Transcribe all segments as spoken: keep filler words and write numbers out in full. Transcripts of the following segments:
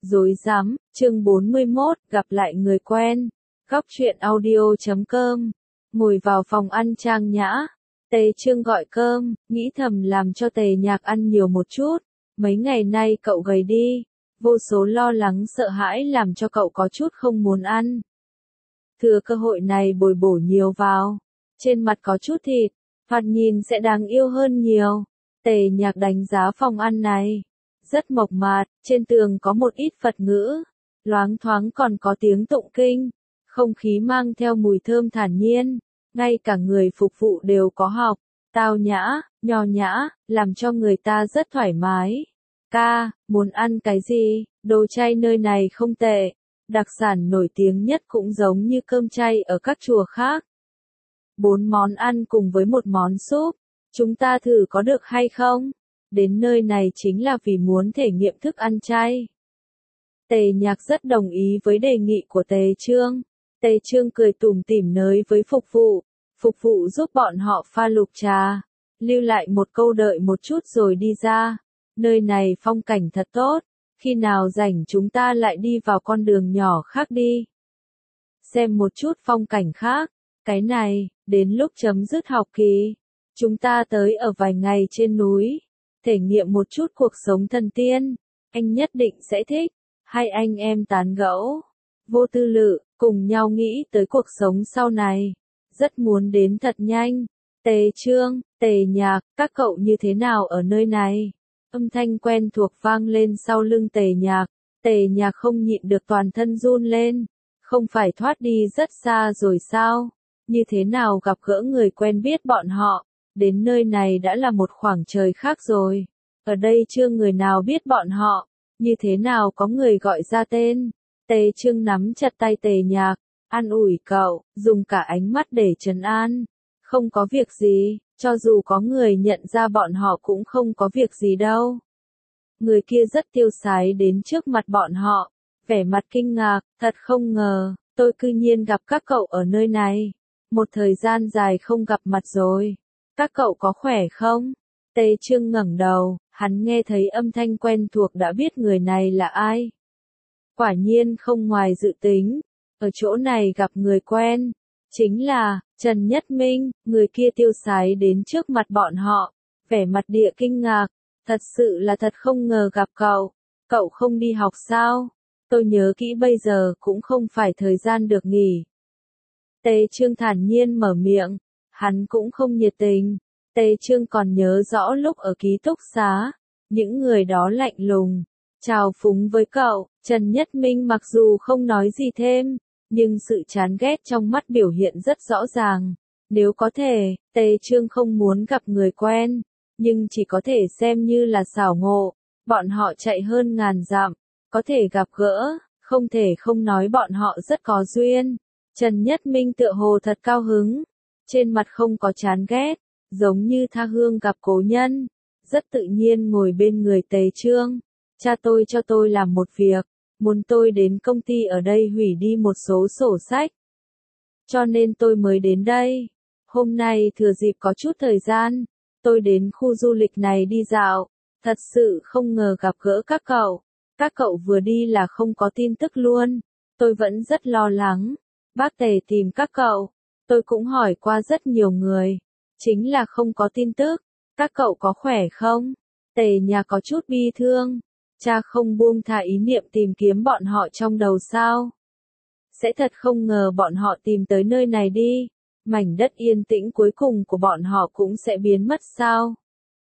Rối rắm, chương bốn mươi mốt, gặp lại người quen. Góc truyện audio chấm com. Ngồi vào phòng ăn trang nhã. Tề Trương gọi cơm, nghĩ thầm làm cho Tề Nhạc ăn nhiều một chút. Mấy ngày nay cậu gầy đi. Vô số lo lắng sợ hãi làm cho cậu có chút không muốn ăn. Thừa cơ hội này bồi bổ nhiều vào. Trên mặt có chút thịt, thoạt nhìn sẽ đáng yêu hơn nhiều. Tề Nhạc đánh giá phòng ăn này. Rất mộc mạc, trên tường có một ít Phật ngữ, loáng thoáng còn có tiếng tụng kinh, không khí mang theo mùi thơm thản nhiên, ngay cả người phục vụ đều có học, tao nhã, nho nhã, làm cho người ta rất thoải mái. Ca, muốn ăn cái gì? Đồ chay nơi này không tệ, đặc sản nổi tiếng nhất cũng giống như cơm chay ở các chùa khác. Bốn món ăn cùng với một món súp, chúng ta thử có được hay không? Đến nơi này chính là vì muốn thể nghiệm thức ăn chay. Tề Nhạc rất đồng ý với đề nghị của Tề Trương. Tề Trương cười tủm tỉm nói với phục vụ. Phục vụ giúp bọn họ pha lục trà. Lưu lại một câu đợi một chút rồi đi ra. Nơi này phong cảnh thật tốt. Khi nào rảnh chúng ta lại đi vào con đường nhỏ khác đi. Xem một chút phong cảnh khác. Cái này, đến lúc chấm dứt học kỳ. Chúng ta tới ở vài ngày trên núi. Thể nghiệm một chút cuộc sống thần tiên, anh nhất định sẽ thích. Hai anh em tán gẫu, vô tư lự, cùng nhau nghĩ tới cuộc sống sau này. Rất muốn đến thật nhanh. Tề Trương, Tề Nhạc, các cậu như thế nào ở nơi này? Âm thanh quen thuộc vang lên sau lưng Tề Nhạc. Tề Nhạc không nhịn được toàn thân run lên. Không phải thoát đi rất xa rồi sao? Như thế nào gặp gỡ người quen biết bọn họ? Đến nơi này đã là một khoảng trời khác rồi. Ở đây chưa người nào biết bọn họ. Như thế nào có người gọi ra tên. Tề Trương nắm chặt tay Tề Nhạc. An ủi cậu, dùng cả ánh mắt để trấn an. Không có việc gì, cho dù có người nhận ra bọn họ cũng không có việc gì đâu. Người kia rất tiêu sái đến trước mặt bọn họ. Vẻ mặt kinh ngạc, thật không ngờ, tôi cư nhiên gặp các cậu ở nơi này. Một thời gian dài không gặp mặt rồi. Các cậu có khỏe không? Tề Trương ngẩng đầu, hắn nghe thấy âm thanh quen thuộc đã biết người này là ai. Quả nhiên không ngoài dự tính, ở chỗ này gặp người quen, chính là Trần Nhất Minh, người kia tiêu sái đến trước mặt bọn họ, vẻ mặt địa kinh ngạc, thật sự là thật không ngờ gặp cậu, cậu không đi học sao? Tôi nhớ kỹ bây giờ cũng không phải thời gian được nghỉ. Tề Trương thản nhiên mở miệng. Hắn cũng không nhiệt tình. Tề Trương còn nhớ rõ lúc ở ký túc xá, những người đó lạnh lùng, chào phúng với cậu. Trần Nhất Minh mặc dù không nói gì thêm, nhưng sự chán ghét trong mắt biểu hiện rất rõ ràng. Nếu có thể, Tề Trương không muốn gặp người quen, nhưng chỉ có thể xem như là xảo ngộ. Bọn họ chạy hơn ngàn dặm, có thể gặp gỡ, không thể không nói bọn họ rất có duyên. Trần Nhất Minh tựa hồ thật cao hứng. Trên mặt không có chán ghét, giống như tha hương gặp cố nhân, rất tự nhiên ngồi bên người Tề Trương. Cha tôi cho tôi làm một việc, muốn tôi đến công ty ở đây hủy đi một số sổ sách. Cho nên tôi mới đến đây. Hôm nay thừa dịp có chút thời gian, tôi đến khu du lịch này đi dạo, thật sự không ngờ gặp gỡ các cậu. Các cậu vừa đi là không có tin tức luôn, tôi vẫn rất lo lắng. Bác Tề tìm các cậu. Tôi cũng hỏi qua rất nhiều người, chính là không có tin tức. Các cậu có khỏe không? Tề Nhạc có chút bi thương. Cha không buông tha ý niệm tìm kiếm bọn họ trong đầu sao? Sẽ thật không ngờ bọn họ tìm tới nơi này đi. Mảnh đất yên tĩnh cuối cùng của bọn họ cũng sẽ biến mất sao?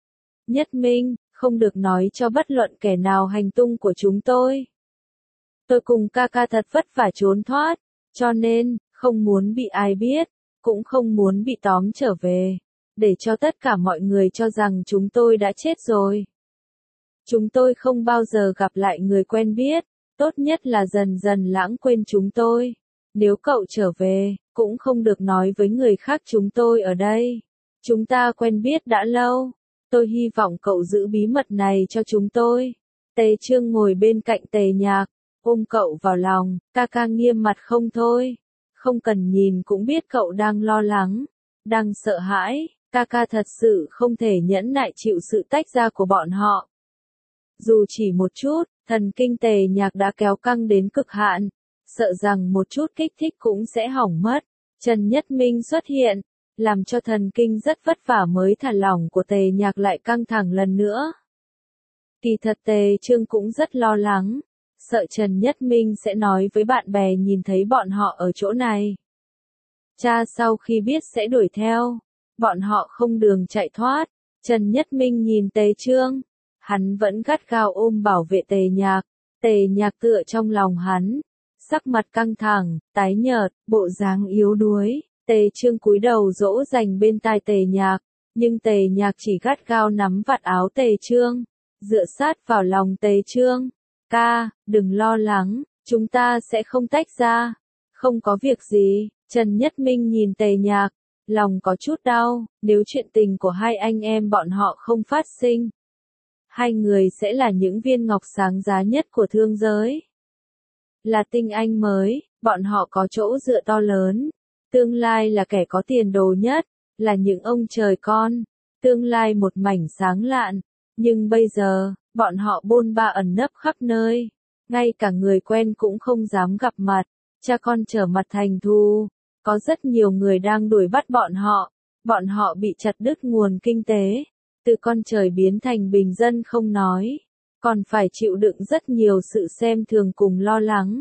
Nhất Minh, không được nói cho bất luận kẻ nào hành tung của chúng tôi. Tôi cùng ca ca thật vất vả trốn thoát, cho nên, không muốn bị ai biết, cũng không muốn bị tóm trở về, để cho tất cả mọi người cho rằng chúng tôi đã chết rồi. Chúng tôi không bao giờ gặp lại người quen biết, tốt nhất là dần dần lãng quên chúng tôi. Nếu cậu trở về, cũng không được nói với người khác chúng tôi ở đây. Chúng ta quen biết đã lâu, tôi hy vọng cậu giữ bí mật này cho chúng tôi. Tề Trương ngồi bên cạnh Tề Nhạc, ôm cậu vào lòng, ca ca nghiêm mặt không thôi. Không cần nhìn cũng biết cậu đang lo lắng, đang sợ hãi, ca ca thật sự không thể nhẫn nại chịu sự tách ra của bọn họ. Dù chỉ một chút, Thần kinh Tề Nhạc đã kéo căng đến cực hạn, sợ rằng một chút kích thích cũng sẽ hỏng mất. Trần Nhất Minh xuất hiện, làm cho thần kinh rất vất vả mới thả lỏng của Tề Nhạc lại căng thẳng lần nữa. Kỳ thật Tề Trương cũng rất lo lắng, sợ Trần Nhất Minh sẽ nói với bạn bè nhìn thấy bọn họ ở chỗ này. Cha sau khi biết sẽ đuổi theo, bọn họ không đường chạy thoát. Trần Nhất Minh nhìn Tề Trương, hắn vẫn gắt gao ôm bảo vệ Tề Nhạc. Tề Nhạc tựa trong lòng hắn, sắc mặt căng thẳng, tái nhợt, bộ dáng yếu đuối. Tề Trương cúi đầu dỗ dành bên tai Tề Nhạc, nhưng Tề Nhạc chỉ gắt gao nắm vạt áo Tề Trương, dựa sát vào lòng Tề Trương. Ca, đừng lo lắng, chúng ta sẽ không tách ra. Không có việc gì. Trần Nhất Minh nhìn Tề Nhạc, lòng có chút đau, nếu chuyện tình của hai anh em bọn họ không phát sinh. Hai người sẽ là những viên ngọc sáng giá nhất của thương giới. Là tinh anh mới, bọn họ có chỗ dựa to lớn. Tương lai là kẻ có tiền đồ nhất, là những ông trời con. Tương lai một mảnh sáng lạn. Nhưng bây giờ, bọn họ bôn ba ẩn nấp khắp nơi. Ngay cả người quen cũng không dám gặp mặt. Cha con trở mặt thành thù. Có rất nhiều người đang đuổi bắt bọn họ. Bọn họ bị chặt đứt nguồn kinh tế. Từ con trời biến thành bình dân không nói. Còn phải chịu đựng rất nhiều sự xem thường cùng lo lắng.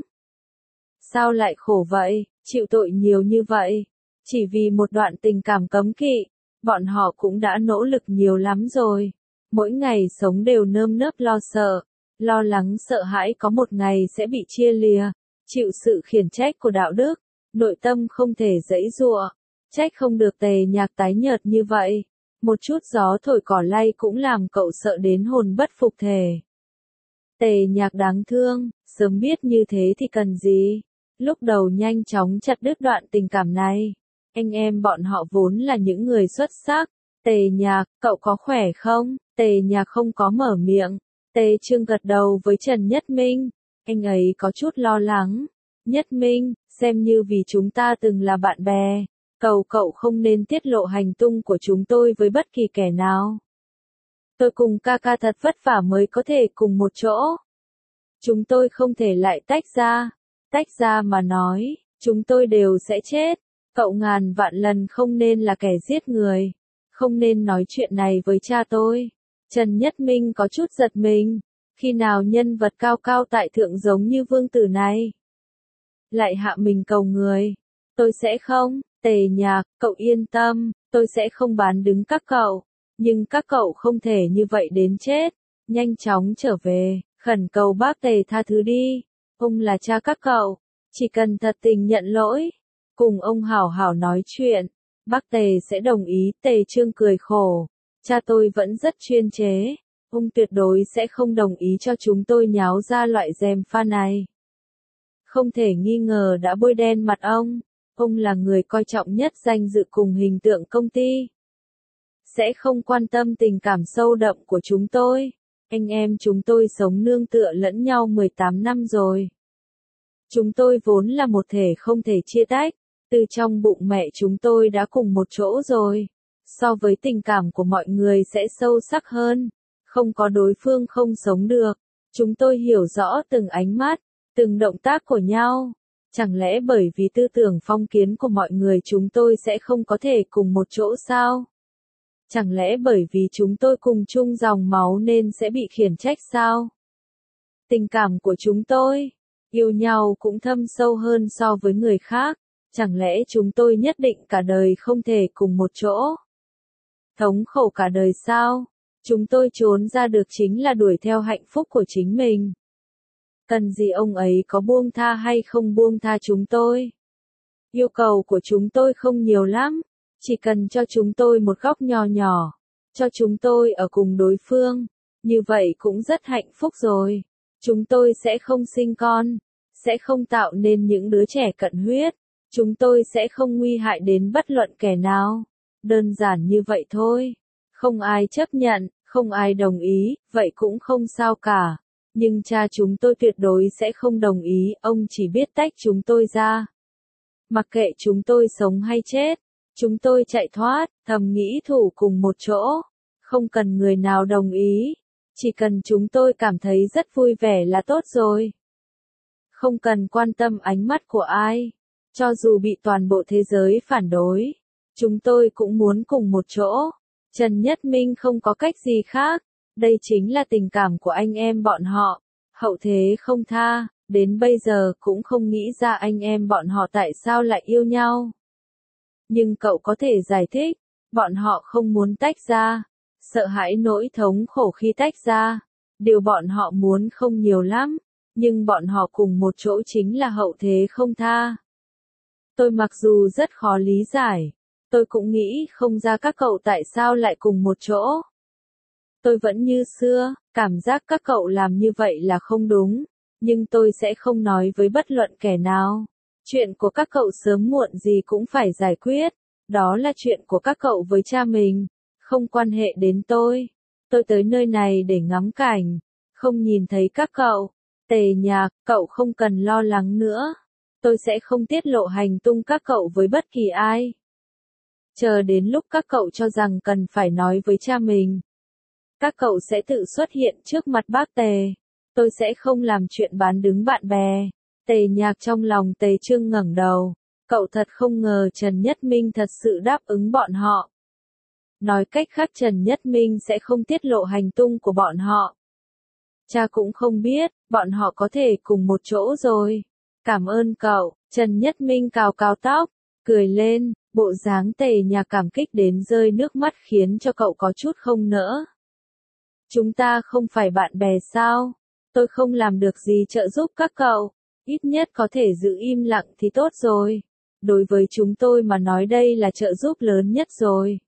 Sao lại khổ vậy, chịu tội nhiều như vậy? Chỉ vì một đoạn tình cảm cấm kỵ. Bọn họ cũng đã nỗ lực nhiều lắm rồi. Mỗi ngày sống đều nơm nớp lo sợ. Lo lắng sợ hãi có một ngày sẽ bị chia lìa. Chịu sự khiển trách của đạo đức. Nội tâm không thể giãy giụa. Trách không được Tề Nhạc tái nhợt như vậy. Một chút gió thổi cỏ lay cũng làm cậu sợ đến hồn bất phục thể. Tề Nhạc đáng thương, sớm biết như thế thì cần gì. Lúc đầu nhanh chóng chặt đứt đoạn tình cảm này. Anh em bọn họ vốn là những người xuất sắc. Tề Nhạc, cậu có khỏe không? Tề Nhạc không có mở miệng. Tề Trương gật đầu với Trần Nhất Minh. Anh ấy có chút lo lắng. Nhất Minh, xem như vì chúng ta từng là bạn bè. Cầu cậu không nên tiết lộ hành tung của chúng tôi với bất kỳ kẻ nào. Tôi cùng ca ca thật vất vả mới có thể cùng một chỗ. Chúng tôi không thể lại tách ra. Tách ra mà nói, chúng tôi đều sẽ chết. Cậu ngàn vạn lần không nên là kẻ giết người. Không nên nói chuyện này với cha tôi. Trần Nhất Minh có chút giật mình. Khi nào nhân vật cao cao tại thượng giống như vương tử này lại hạ mình cầu người. Tôi sẽ không. Tề Nhạc, cậu yên tâm, tôi sẽ không bán đứng các cậu. Nhưng các cậu không thể như vậy đến chết. Nhanh chóng trở về, khẩn cầu bác Tề tha thứ đi. Ông là cha các cậu. Chỉ cần thật tình nhận lỗi. Cùng ông hảo hảo nói chuyện. Bác Tề sẽ đồng ý. Tề Trương cười khổ. Cha tôi vẫn rất chuyên chế. Ông tuyệt đối sẽ không đồng ý cho chúng tôi nháo ra loại gièm pha này. Không thể nghi ngờ đã bôi đen mặt ông. Ông là người coi trọng nhất danh dự cùng hình tượng công ty. Sẽ không quan tâm tình cảm sâu đậm của chúng tôi. Anh em chúng tôi sống nương tựa lẫn nhau mười tám năm rồi. Chúng tôi vốn là một thể không thể chia tách. Từ trong bụng mẹ chúng tôi đã cùng một chỗ rồi. So với tình cảm của mọi người sẽ sâu sắc hơn. Không có đối phương không sống được. Chúng tôi hiểu rõ từng ánh mắt, từng động tác của nhau. Chẳng lẽ bởi vì tư tưởng phong kiến của mọi người chúng tôi sẽ không có thể cùng một chỗ sao? Chẳng lẽ bởi vì chúng tôi cùng chung dòng máu nên sẽ bị khiển trách sao? Tình cảm của chúng tôi, yêu nhau cũng thâm sâu hơn so với người khác. Chẳng lẽ chúng tôi nhất định cả đời không thể cùng một chỗ? Thống khổ cả đời sao? Chúng tôi trốn ra được chính là đuổi theo hạnh phúc của chính mình. Cần gì ông ấy có buông tha hay không buông tha chúng tôi? Yêu cầu của chúng tôi không nhiều lắm. Chỉ cần cho chúng tôi một góc nhỏ nhỏ. Cho chúng tôi ở cùng đối phương. Như vậy cũng rất hạnh phúc rồi. Chúng tôi sẽ không sinh con. Sẽ không tạo nên những đứa trẻ cận huyết. Chúng tôi sẽ không nguy hại đến bất luận kẻ nào. Đơn giản như vậy thôi. Không ai chấp nhận, không ai đồng ý, vậy cũng không sao cả. Nhưng cha chúng tôi tuyệt đối sẽ không đồng ý, ông chỉ biết tách chúng tôi ra. Mặc kệ chúng tôi sống hay chết, chúng tôi chạy thoát, thầm nghĩ thủ cùng một chỗ. Không cần người nào đồng ý. Chỉ cần chúng tôi cảm thấy rất vui vẻ là tốt rồi. Không cần quan tâm ánh mắt của ai. Cho dù bị toàn bộ thế giới phản đối, chúng tôi cũng muốn cùng một chỗ. Trần Nhất Minh không có cách gì khác. Đây chính là tình cảm của anh em bọn họ. Hậu thế không tha, đến bây giờ cũng không nghĩ ra anh em bọn họ tại sao lại yêu nhau. Nhưng cậu có thể giải thích, bọn họ không muốn tách ra, sợ hãi nỗi thống khổ khi tách ra. Điều bọn họ muốn không nhiều lắm, nhưng bọn họ cùng một chỗ chính là hậu thế không tha. Tôi mặc dù rất khó lý giải, tôi cũng nghĩ không ra các cậu tại sao lại cùng một chỗ. Tôi vẫn như xưa, cảm giác các cậu làm như vậy là không đúng, nhưng tôi sẽ không nói với bất luận kẻ nào. Chuyện của các cậu sớm muộn gì cũng phải giải quyết, đó là chuyện của các cậu với cha mình, không quan hệ đến tôi. Tôi tới nơi này để ngắm cảnh, không nhìn thấy các cậu. Tề Nhạc, cậu không cần lo lắng nữa. Tôi sẽ không tiết lộ hành tung các cậu với bất kỳ ai. Chờ đến lúc các cậu cho rằng cần phải nói với cha mình, các cậu sẽ tự xuất hiện trước mặt bác Tề. Tôi sẽ không làm chuyện bán đứng bạn bè. Tề Nhạc trong lòng Tề Trương ngẩng đầu. Cậu thật không ngờ Trần Nhất Minh thật sự đáp ứng bọn họ. Nói cách khác Trần Nhất Minh sẽ không tiết lộ hành tung của bọn họ. Cha cũng không biết, bọn họ có thể cùng một chỗ rồi. Cảm ơn cậu. Trần Nhất Minh cào cào tóc, cười lên, bộ dáng Tề Nhạc cảm kích đến rơi nước mắt khiến cho cậu có chút không nỡ. Chúng ta không phải bạn bè sao? Tôi không làm được gì trợ giúp các cậu, ít nhất có thể giữ im lặng thì tốt rồi. Đối với chúng tôi mà nói đây là trợ giúp lớn nhất rồi.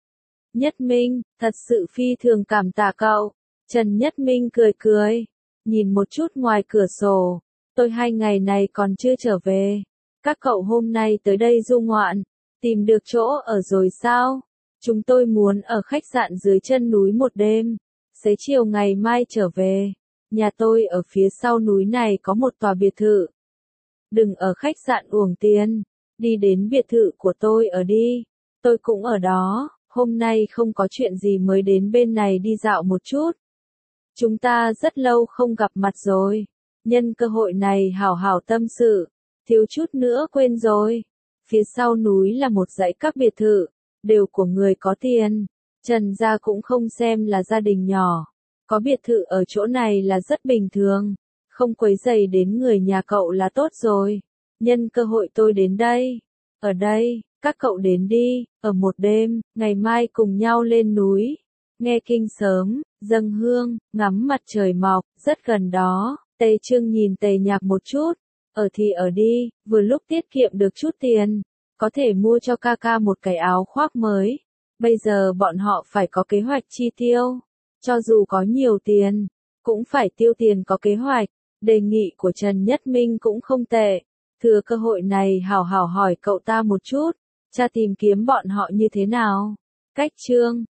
Nhất Minh, thật sự phi thường cảm tạ cậu. Trần Nhất Minh cười cười, nhìn một chút ngoài cửa sổ. Tôi hai ngày này còn chưa trở về. Các cậu hôm nay tới đây du ngoạn, tìm được chỗ ở rồi sao? Chúng tôi muốn ở khách sạn dưới chân núi một đêm, xế chiều ngày mai trở về. Nhà tôi ở phía sau núi này có một tòa biệt thự. Đừng ở khách sạn uổng tiền, đi đến biệt thự của tôi ở đi. Tôi cũng ở đó, hôm nay không có chuyện gì mới đến bên này đi dạo một chút. Chúng ta rất lâu không gặp mặt rồi. Nhân cơ hội này hảo hảo tâm sự, thiếu chút nữa quên rồi. Phía sau núi là một dãy các biệt thự, đều của người có tiền. Trần gia cũng không xem là gia đình nhỏ. Có biệt thự ở chỗ này là rất bình thường. Không quấy rầy đến người nhà cậu là tốt rồi. Nhân cơ hội tôi đến đây. Ở đây, các cậu đến đi, ở một đêm, ngày mai cùng nhau lên núi. Nghe kinh sớm, dâng hương, ngắm mặt trời mọc, rất gần đó. Tề Trương nhìn Tề Nhạc một chút. Ở thì ở đi, vừa lúc tiết kiệm được chút tiền. Có thể mua cho ca ca một cái áo khoác mới. Bây giờ bọn họ phải có kế hoạch chi tiêu. Cho dù có nhiều tiền, cũng phải tiêu tiền có kế hoạch. Đề nghị của Trần Nhất Minh cũng không tệ. Thừa cơ hội này hảo hảo hỏi cậu ta một chút. Cha tìm kiếm bọn họ như thế nào? Cách chương